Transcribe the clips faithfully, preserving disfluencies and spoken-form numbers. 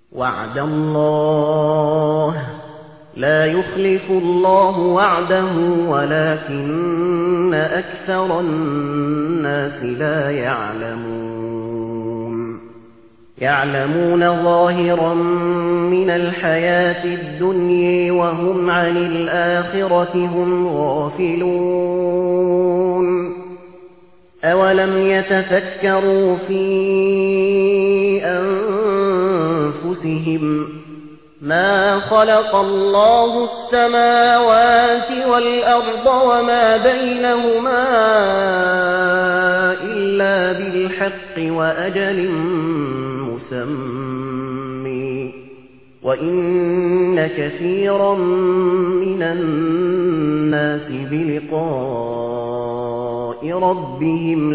وعد الله لا يخلف الله وعده ولكن أكثر الناس لا يعلمون يعلمون ظاهرا من الحياة الدنيا وهم عن الآخرة هم غافلون أولم يتفكروا في أنفسهم ما خلق الله السماوات والأرض وما بينهما إلا بالحق وأجل مسمى وإن كثيرا من الناس بلقاء ربهم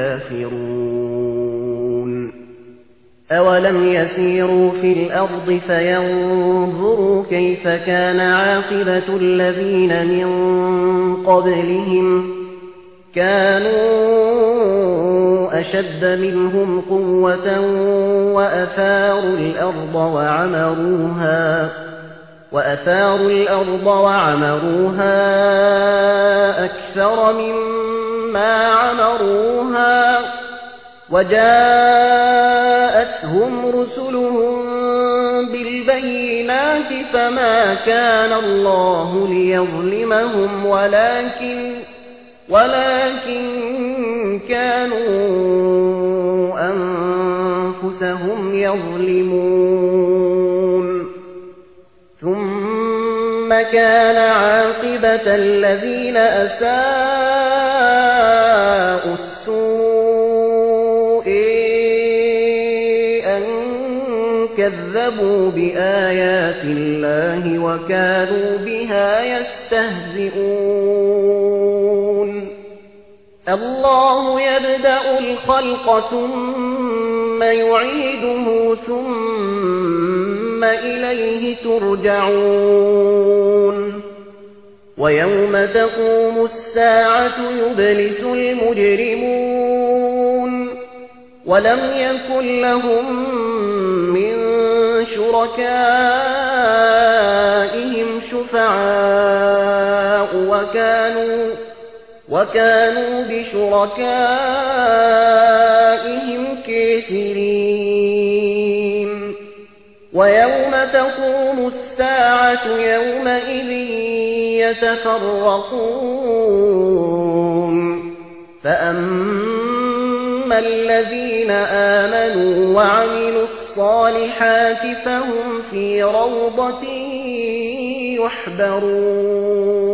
لكافرون أولم يسيروا في الأرض فينظروا كيف كان عاقبة الذين من قبلهم كانوا أشد منهم قوة وأثاروا الأرض وعمروها وأثاروا الأرض وعمروها أكثر مما عمروها وجاءتهم رسلهم بالبينات فما كان الله ليظلمهم ولكن ولكن كانوا أنفسهم يظلمون ثم كان عاقبة الذين أساءوا السوء أن كذبوا بآيات الله وكانوا بها يستهزئون الله يبدأ الخلق ثم يعيده ثم إليه ترجعون ويوم تقوم الساعة يبلس المجرمون ولم يكن لهم من شركائهم شفعاء وكانوا وكانوا بشركائهم كافرين ويوم تقوم الساعة يومئذ يتفرقون فأما الذين آمنوا وعملوا الصالحات فهم في روضة يحبرون